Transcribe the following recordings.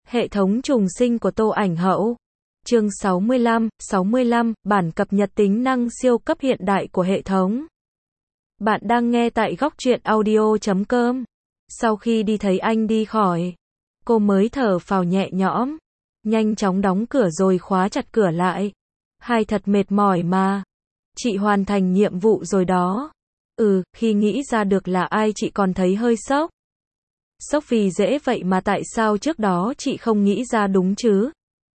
Hệ thống trùng sinh của Tô Ảnh Hậu. Chương 65, bản cập nhật tính năng siêu cấp hiện đại của hệ thống. Bạn đang nghe tại góc truyện audio.com. Sau khi đi thấy anh đi khỏi, cô mới thở phào nhẹ nhõm, nhanh chóng đóng cửa rồi khóa chặt cửa lại. Hai thật mệt mỏi mà. Chị hoàn thành nhiệm vụ rồi đó. Khi nghĩ ra được là ai chị còn thấy hơi sốc. Sốc vì dễ vậy mà tại sao trước đó chị không nghĩ ra đúng chứ?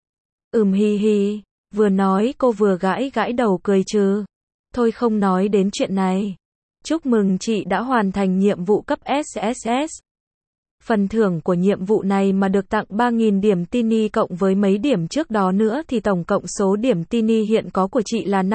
Hi hi, vừa nói cô vừa gãi gãi đầu cười trừ. Thôi không nói đến chuyện này. Chúc mừng chị đã hoàn thành nhiệm vụ cấp SSS. Phần thưởng của nhiệm vụ này mà được tặng 3.000 điểm Tiny cộng với mấy điểm trước đó nữa thì tổng cộng số điểm Tiny hiện có của chị là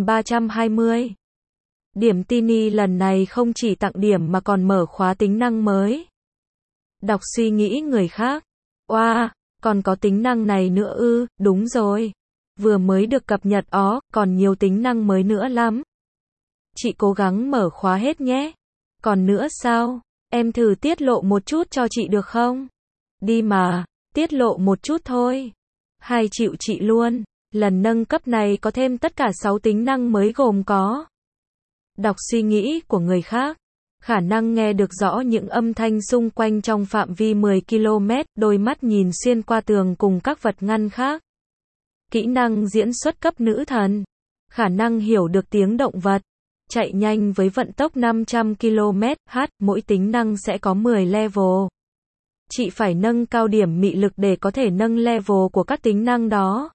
5.320. Điểm Tiny lần này không chỉ tặng điểm mà còn mở khóa tính năng mới. Đọc suy nghĩ người khác. Oa, còn có tính năng này nữa ư? Đúng rồi. Vừa mới được cập nhật còn nhiều tính năng mới nữa lắm. Chị cố gắng mở khóa hết nhé. Còn nữa sao? Em thử tiết lộ một chút cho chị được không? Đi mà, tiết lộ một chút thôi. Hai chịu chị luôn. Lần nâng cấp này có thêm tất cả 6 tính năng mới gồm có. Đọc suy nghĩ của người khác. Khả năng nghe được rõ những âm thanh xung quanh trong phạm vi 10 km, đôi mắt nhìn xuyên qua tường cùng các vật ngăn khác. Kỹ năng diễn xuất cấp nữ thần. Khả năng hiểu được tiếng động vật. Chạy nhanh với vận tốc 500 km/h, mỗi tính năng sẽ có 10 level. Chị phải nâng cao điểm mị lực để có thể nâng level của các tính năng đó.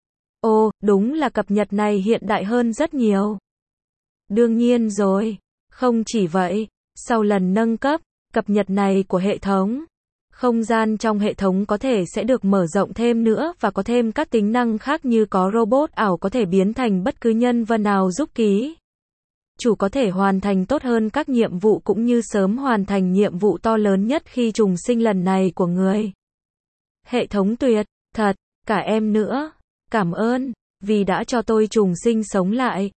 Đúng là cập nhật này hiện đại hơn rất nhiều. Đương nhiên rồi. Không chỉ vậy, sau lần nâng cấp, cập nhật này của hệ thống, không gian trong hệ thống có thể sẽ được mở rộng thêm nữa và có thêm các tính năng khác như có robot ảo có thể biến thành bất cứ nhân vật nào giúp ký chủ có thể hoàn thành tốt hơn các nhiệm vụ cũng như sớm hoàn thành nhiệm vụ to lớn nhất khi trùng sinh lần này của người. Hệ thống tuyệt, thật, cả em nữa. Cảm ơn, vì đã cho tôi trùng sinh sống lại.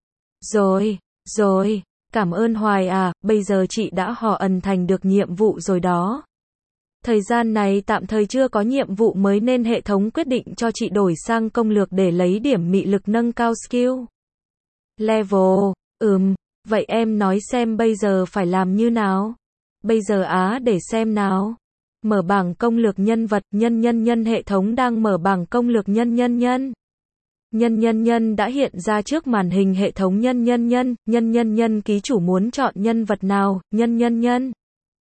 Rồi. Cảm ơn hoài à, bây giờ chị đã hoàn thành được nhiệm vụ rồi đó. Thời gian này tạm thời chưa có nhiệm vụ mới nên hệ thống quyết định cho chị đổi sang công lược để lấy điểm mị lực nâng cao skill level. Vậy em nói xem bây giờ phải làm như nào? Bây giờ để xem nào. Mở bảng công lược nhân vật, nhân hệ thống đang mở bảng công lược nhân. Nhân đã hiện ra trước màn hình hệ thống nhân ký chủ muốn chọn nhân vật nào, nhân.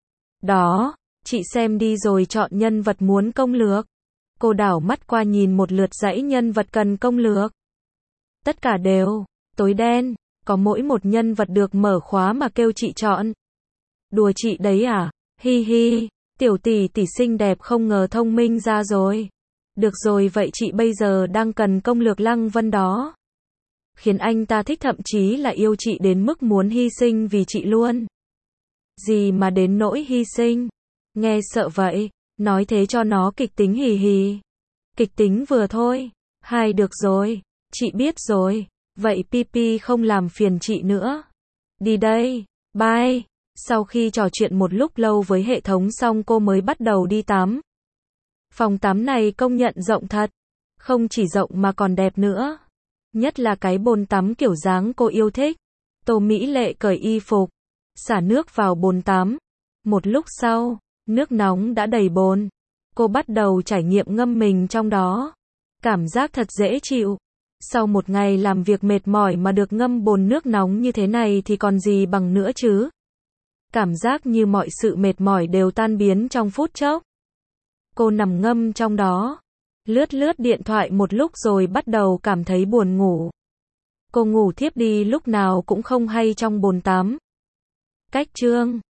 Đó, chị xem đi rồi chọn nhân vật muốn công lược. Cô đảo mắt qua nhìn một lượt dãy nhân vật cần công lược. Tất cả đều tối đen, có mỗi một nhân vật được mở khóa mà kêu chị chọn. Đùa chị đấy à? Hi hi, tiểu tỷ tỷ xinh đẹp không ngờ thông minh ra rồi. Được rồi vậy chị bây giờ đang cần công lược Lăng Vân đó. Khiến anh ta thích thậm chí là yêu chị đến mức muốn hy sinh vì chị luôn. Gì mà đến nỗi hy sinh? Nghe sợ vậy, nói thế cho nó kịch tính hì hì. Kịch tính vừa thôi. Được rồi, chị biết rồi. Vậy Pipi không làm phiền chị nữa. Đi đây, bye. Sau khi trò chuyện một lúc lâu với hệ thống xong cô mới bắt đầu đi tắm. Phòng tắm này công nhận rộng thật. Không chỉ rộng mà còn đẹp nữa. Nhất là cái bồn tắm kiểu dáng cô yêu thích. Tô Mỹ Lệ cởi y phục, xả nước vào bồn tắm. Một lúc sau, nước nóng đã đầy bồn. Cô bắt đầu trải nghiệm ngâm mình trong đó. Cảm giác thật dễ chịu. Sau một ngày làm việc mệt mỏi mà được ngâm bồn nước nóng như thế này thì còn gì bằng nữa chứ. Cảm giác như mọi sự mệt mỏi đều tan biến trong phút chốc. Cô nằm ngâm trong đó, lướt điện thoại một lúc rồi bắt đầu cảm thấy buồn ngủ. Cô ngủ thiếp đi lúc nào cũng không hay trong bồn tắm. Cách chương